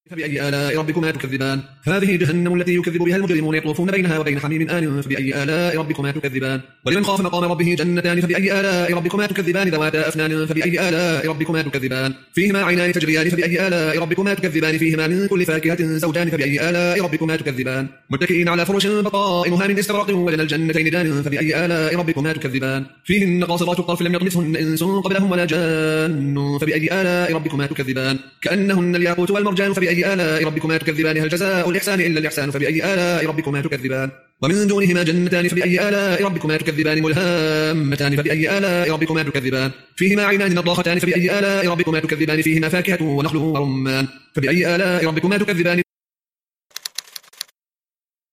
فبأي آلاء ربكما تكذبان هذه جهنم التي يكذب بها المجرمون يطوفون بينها وبين حميم آن فبأي آلاء ربكما تكذبان ولمن خاف مقام ربه جنتان فبأي آلاء ربكما تكذبان ذواتا أفنان فبأي آلاء ربكما تكذبان فيهما عينان تجريان فبأي آلاء ربكما تكذبان فيهما من كل فاكهة زوجان فبأي آلاء ربكما تكذبان متكئين على فرش بطائنها من استبرق وجنى الجنتين دان فبأي آلاء ربكما تكذبان فيهن قاصرات الطرف لم يطمثهن إنس قبلهم ولا جان فبأي آلاء ربكما تكذبان كأنهن الياقوت والمرجان فبأي آلاء ربكما تكذبان هل جزاء الإحسان إلا الإحسان فبأي آلاء ربكما تكذبان ومن دونهما جنتان فبأي آلاء ربكما تكذبان ملهامتان فبأي آلاء ربكما تكذبان فيهما عينان نضاختان فبأي آلاء ربكما تكذبان فيهما فاكهة ونخل ورمان فبأي آلاء ربكما تكذبان